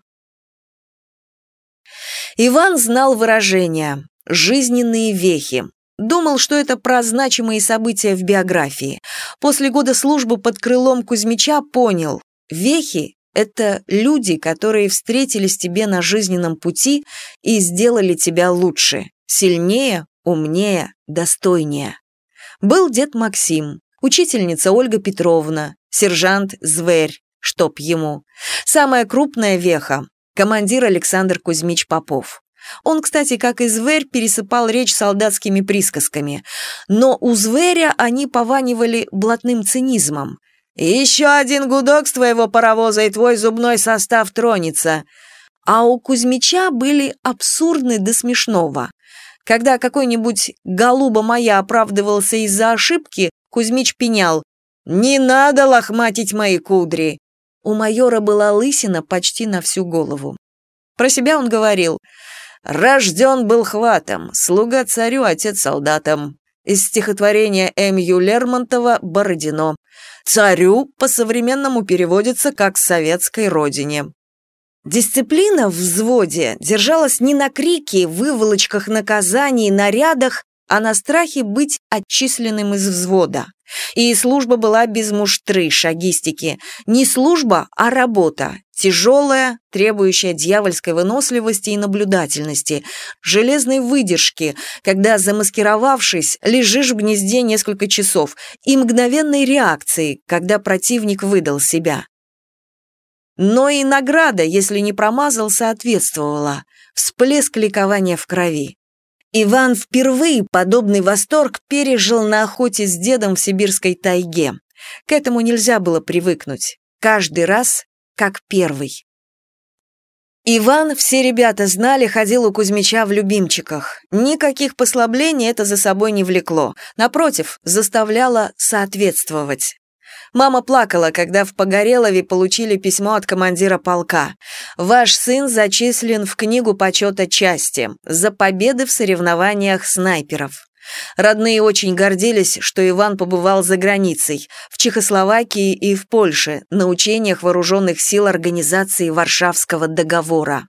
Иван знал выражение «жизненные вехи». Думал, что это про значимые события в биографии. После года службы под крылом Кузьмича понял – вехи – это люди, которые встретились тебе на жизненном пути и сделали тебя лучше, сильнее, умнее, достойнее. Был дед Максим, учительница Ольга Петровна, сержант Зверь, чтоб ему. Самая крупная веха – командир Александр Кузьмич Попов. Он, кстати, как и Зверь, пересыпал речь солдатскими присказками, но у Зверя они пованивали блатным цинизмом. «Еще один гудок с твоего паровоза, и твой зубной состав тронется». А у Кузьмича были абсурдны до смешного. Когда какой-нибудь голуба моя оправдывался из-за ошибки, Кузьмич пенял: «Не надо лохматить мои кудри». У майора была лысина почти на всю голову. Про себя он говорил: «Рожден был хватом, слуга царю, отец солдатам». Из стихотворения М Ю Лермонтова «Бородино». «Царю» по-современному переводится как «советской родине». Дисциплина в взводе держалась не на крике, выволочках наказаний, нарядах, а на страхе быть отчисленным из взвода. И служба была без муштры, шагистики. Не служба, а работа. Тяжелая, требующая дьявольской выносливости и наблюдательности, железной выдержки, когда, замаскировавшись, лежишь в гнезде несколько часов, и мгновенной реакции, когда противник выдал себя. Но и награда, если не промазал, соответствовала. Всплеск ликования в крови. Иван впервые подобный восторг пережил на охоте с дедом в сибирской тайге. К этому нельзя было привыкнуть. Каждый раз как первый. Иван, все ребята знали, ходил у Кузьмича в любимчиках. Никаких послаблений это за собой не влекло. Напротив, заставляло соответствовать. Мама плакала, когда в Погорелове получили письмо от командира полка. «Ваш сын зачислен в книгу почета части за победы в соревнованиях снайперов». Родные очень гордились, что Иван побывал за границей, в Чехословакии и в Польше, на учениях вооруженных сил Организации Варшавского договора.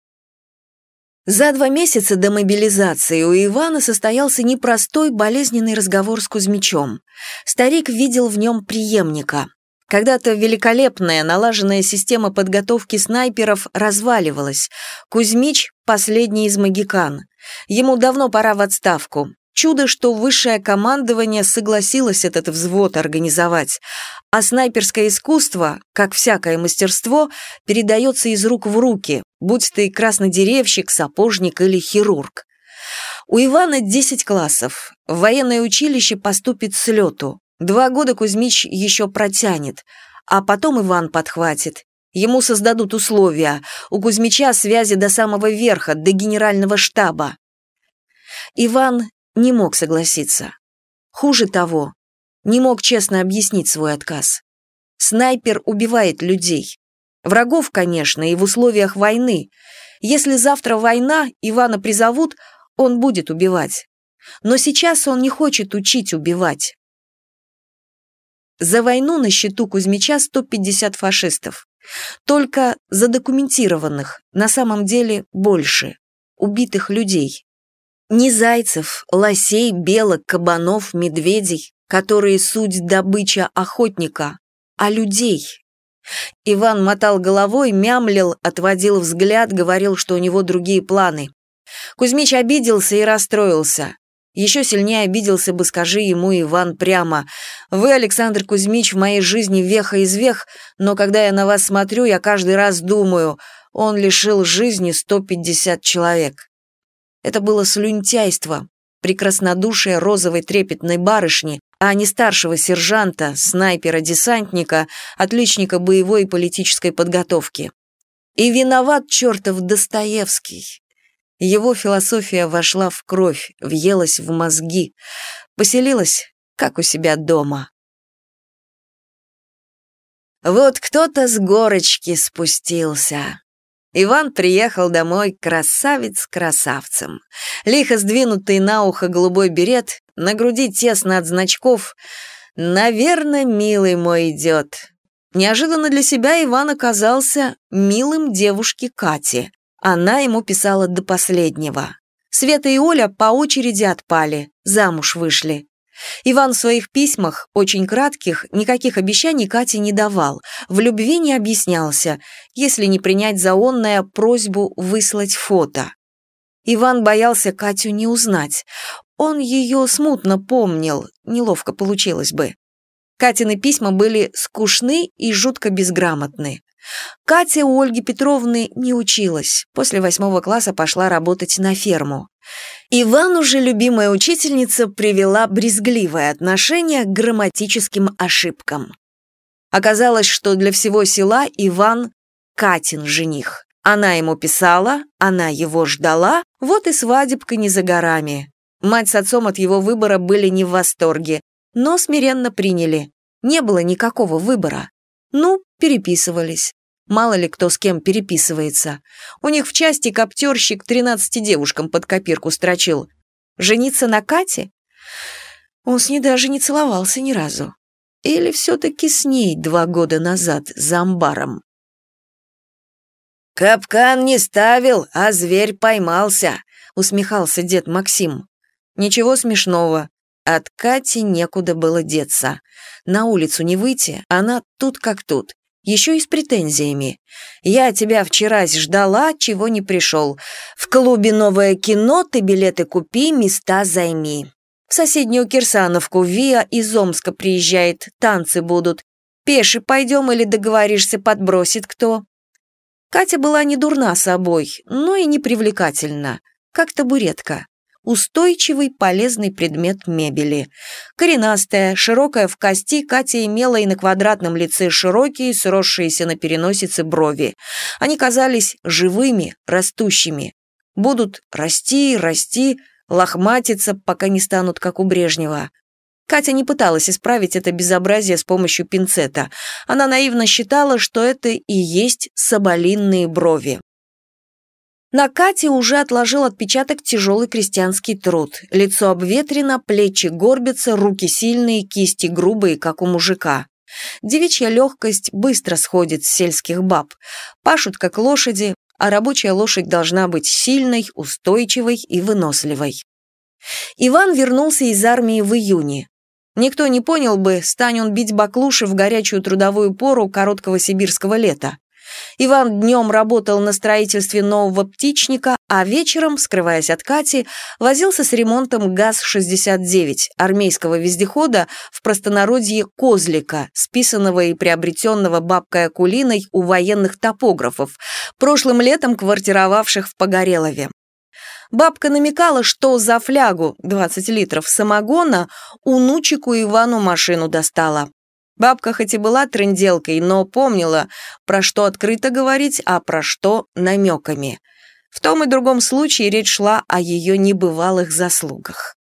За два месяца до мобилизации у Ивана состоялся непростой болезненный разговор с Кузьмичем. Старик видел в нем преемника. Когда-то великолепная налаженная система подготовки снайперов разваливалась. Кузьмич – последний из могикан. Ему давно пора в отставку. Чудо, что высшее командование согласилось этот взвод организовать, а снайперское искусство, как всякое мастерство, передается из рук в руки, будь ты краснодеревщик, сапожник или хирург. У Ивана десять классов, в военное училище поступит с лету, два года Кузьмич еще протянет, а потом Иван подхватит. Ему создадут условия, у Кузьмича связи до самого верха, до генерального штаба. Иван не мог согласиться. Хуже того, не мог честно объяснить свой отказ. Снайпер убивает людей. Врагов, конечно, и в условиях войны. Если завтра война, Ивана призовут, он будет убивать. Но сейчас он не хочет учить убивать. За войну на счету Кузьмича сто пятьдесят фашистов. Только задокументированных, на самом деле больше, убитых людей. Не зайцев, лосей, белок, кабанов, медведей, которые суть добыча охотника, а людей. Иван мотал головой, мямлил, отводил взгляд, говорил, что у него другие планы. Кузьмич обиделся и расстроился. Еще сильнее обиделся бы, скажи ему Иван прямо: «Вы, Александр Кузьмич, в моей жизни веха из вех, но когда я на вас смотрю, я каждый раз думаю, он лишил жизни сто пятьдесят человек». Это было слюнтяйство, прекраснодушие розовой трепетной барышни, а не старшего сержанта, снайпера-десантника, отличника боевой и политической подготовки. И виноват чертов Достоевский. Его философия вошла в кровь, въелась в мозги, поселилась, как у себя дома. Вот кто-то с горочки спустился. Иван приехал домой красавец красавцем. Лихо сдвинутый на ухо голубой берет, на груди тесно от значков. «Наверно, милый мой идет». Неожиданно для себя Иван оказался милым девушке Кате. Она ему писала до последнего. Света и Оля по очереди отпали, замуж вышли. Иван в своих письмах, очень кратких, никаких обещаний Кате не давал, в любви не объяснялся, если не принять заонное просьбу выслать фото. Иван боялся Катю не узнать. Он ее смутно помнил, неловко получилось бы. Катины письма были скучны и жутко безграмотны. Катя у Ольги Петровны не училась, после восьмого класса пошла работать на ферму. Ивану же любимая учительница привела брезгливое отношение к грамматическим ошибкам. Оказалось, что для всего села Иван – Катин жених. Она ему писала, она его ждала, вот и свадебка не за горами. Мать с отцом от его выбора были не в восторге, но смиренно приняли. Не было никакого выбора. Ну, переписывались. Мало ли кто с кем переписывается. У них в части коптерщик тринадцати девушкам под копирку строчил. Жениться на Кате? Он с ней даже не целовался ни разу. Или все-таки с ней два года назад за амбаром? «Капкан не ставил, а зверь поймался», — усмехался дед Максим. Ничего смешного. От Кати некуда было деться. На улицу не выйти, она тут как тут. Еще и с претензиями. «Я тебя вчера ждала, чего не пришел. В клубе «Новое кино» ты билеты купи, места займи. В соседнюю Кирсановку Виа из Омска приезжает, танцы будут. Пеши пойдем или договоришься, подбросит кто?» Катя была не дурна собой, но и не привлекательна, как табуретка. Устойчивый, полезный предмет мебели. Коренастая, широкая в кости, Катя имела и на квадратном лице широкие, сросшиеся на переносице брови. Они казались живыми, растущими. Будут расти, расти, лохматиться, пока не станут, как у Брежнева. Катя не пыталась исправить это безобразие с помощью пинцета. Она наивно считала, что это и есть соболиные брови. На Кате уже отложил отпечаток тяжелый крестьянский труд. Лицо обветрено, плечи горбятся, руки сильные, кисти грубые, как у мужика. Девичья легкость быстро сходит с сельских баб. Пашут, как лошади, а рабочая лошадь должна быть сильной, устойчивой и выносливой. Иван вернулся из армии в июне. Никто не понял бы, стань он бить баклуши в горячую трудовую пору короткого сибирского лета. Иван днем работал на строительстве нового птичника, а вечером, скрываясь от Кати, возился с ремонтом ГАЗ шестьдесят девять, армейского вездехода, в простонародье «Козлика», списанного и приобретенного бабкой Акулиной у военных топографов, прошлым летом квартировавших в Погорелове. Бабка намекала, что за флягу, двадцать литров самогона, унучику Ивану машину достала. Бабка хоть и была трынделкой, но помнила, про что открыто говорить, а про что намеками. В том и другом случае речь шла о ее небывалых заслугах.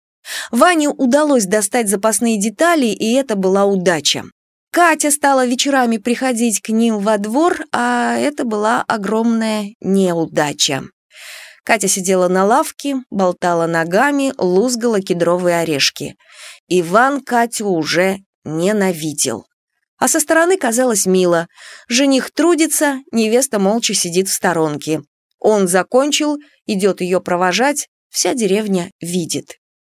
Ване удалось достать запасные детали, и это была удача. Катя стала вечерами приходить к ним во двор, а это была огромная неудача. Катя сидела на лавке, болтала ногами, лузгала кедровые орешки. Иван Катю уже ненавидел. А со стороны казалось мило. Жених трудится, невеста молча сидит в сторонке. Он закончил, идет ее провожать, вся деревня видит.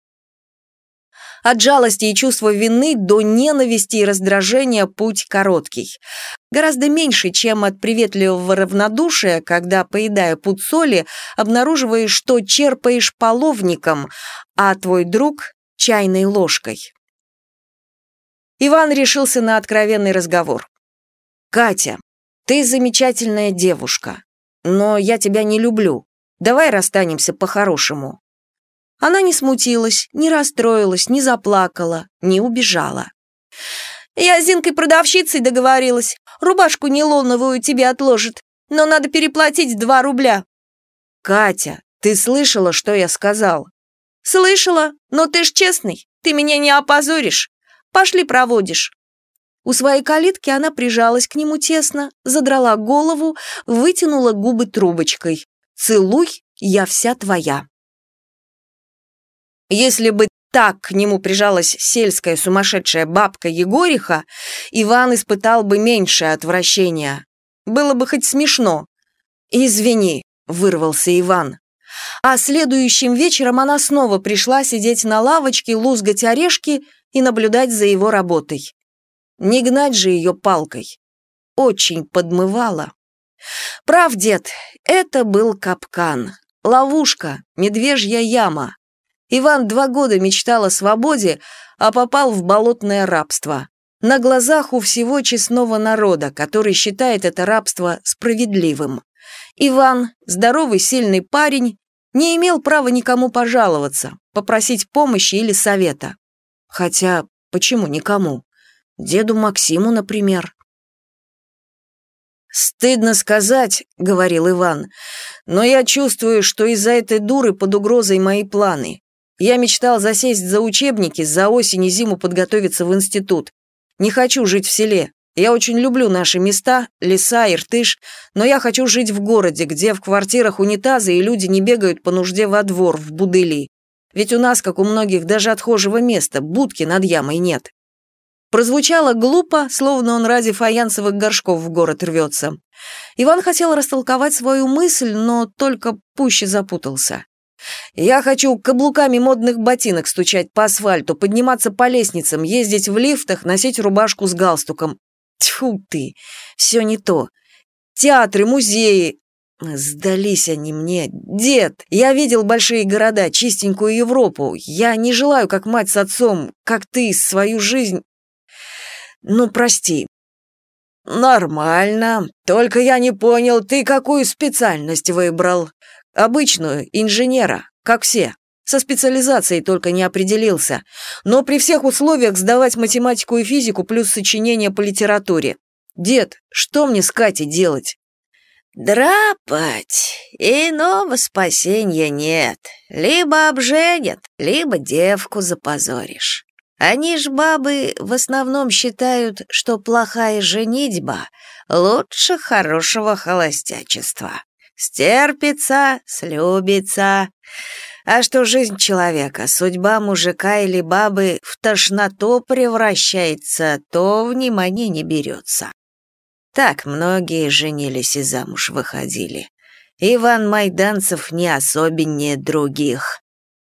От жалости и чувства вины до ненависти и раздражения путь короткий. Гораздо меньше, чем от приветливого равнодушия, когда, поедая пуд соли, обнаруживаешь, что черпаешь половником, а твой друг – чайной ложкой. Иван решился на откровенный разговор. «Катя, ты замечательная девушка, но я тебя не люблю. Давай расстанемся по-хорошему». Она не смутилась, не расстроилась, не заплакала, не убежала. «Я с Зинкой-продавщицей договорилась. Рубашку нейлоновую тебе отложит, но надо переплатить два рубля». «Катя, ты слышала, что я сказал?» «Слышала, но ты ж честный, ты меня не опозоришь. Пошли проводишь». У своей калитки она прижалась к нему тесно, задрала голову, вытянула губы трубочкой. «Целуй, я вся твоя». Если быть так к нему прижалась сельская сумасшедшая бабка Егориха, Иван испытал бы меньшее отвращение. Было бы хоть смешно. «Извини», — вырвался Иван. А следующим вечером она снова пришла сидеть на лавочке, лузгать орешки и наблюдать за его работой. Не гнать же ее палкой. Очень подмывала. Прав дед, это был капкан. Ловушка, медвежья яма. Иван два года мечтал о свободе, а попал в болотное рабство. На глазах у всего честного народа, который считает это рабство справедливым. Иван, здоровый, сильный парень, не имел права никому пожаловаться, попросить помощи или совета. Хотя, почему никому? Деду Максиму, например. «Стыдно сказать», — говорил Иван, «но я чувствую, что из-за этой дуры под угрозой мои планы. Я мечтал засесть за учебники, за осень и зиму подготовиться в институт. Не хочу жить в селе. Я очень люблю наши места, леса, Иртыш, но я хочу жить в городе, где в квартирах унитазы и люди не бегают по нужде во двор, в будыли. Ведь у нас, как у многих, даже отхожего места, будки над ямой нет». Прозвучало глупо, словно он ради фаянсовых горшков в город рвется. Иван хотел растолковать свою мысль, но только пуще запутался. «Я хочу каблуками модных ботинок стучать по асфальту, подниматься по лестницам, ездить в лифтах, носить рубашку с галстуком. Тьфу ты, все не то. Театры, музеи. Сдались они мне. Дед, я видел большие города, чистенькую Европу. Я не желаю, как мать с отцом, как ты, свою жизнь... Ну, прости». «Нормально. Только я не понял, ты какую специальность выбрал? Обычную, инженера, как все. Со специализацией только не определился. Но при всех условиях сдавать математику и физику плюс сочинения по литературе. Дед, что мне с Катей делать?» «Драпать. Иного спасения нет. Либо обженят, либо девку запозоришь. Они ж, бабы, в основном считают, что плохая женитьба лучше хорошего холостячества. Стерпится, слюбится. А что жизнь человека, судьба мужика или бабы в тошноту превращается, то внимания не берется. Так многие женились и замуж выходили. Иван Майданцев не особеннее других».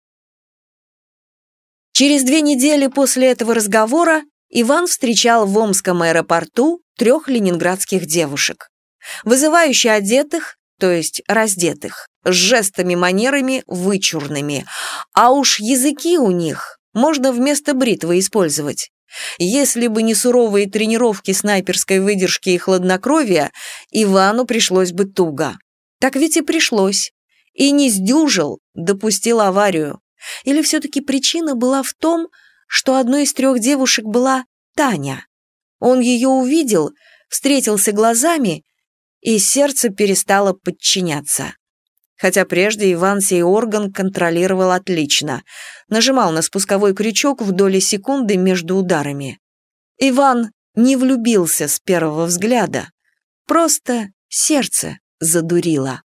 Через две недели после этого разговора Иван встречал в Омском аэропорту трех ленинградских девушек. Вызывающе одетых, то есть раздетых, с жестами-манерами вычурными, а уж языки у них можно вместо бритвы использовать. Если бы не суровые тренировки снайперской выдержки и хладнокровия, Ивану пришлось бы туго. Так ведь и пришлось. И не сдюжил, допустил аварию. Или все-таки причина была в том, что одной из трех девушек была Таня. Он ее увидел, встретился глазами, и сердце перестало подчиняться. Хотя прежде Иван сей орган контролировал отлично, нажимал на спусковой крючок в доли секунды между ударами. Иван не влюбился с первого взгляда, просто сердце задурило.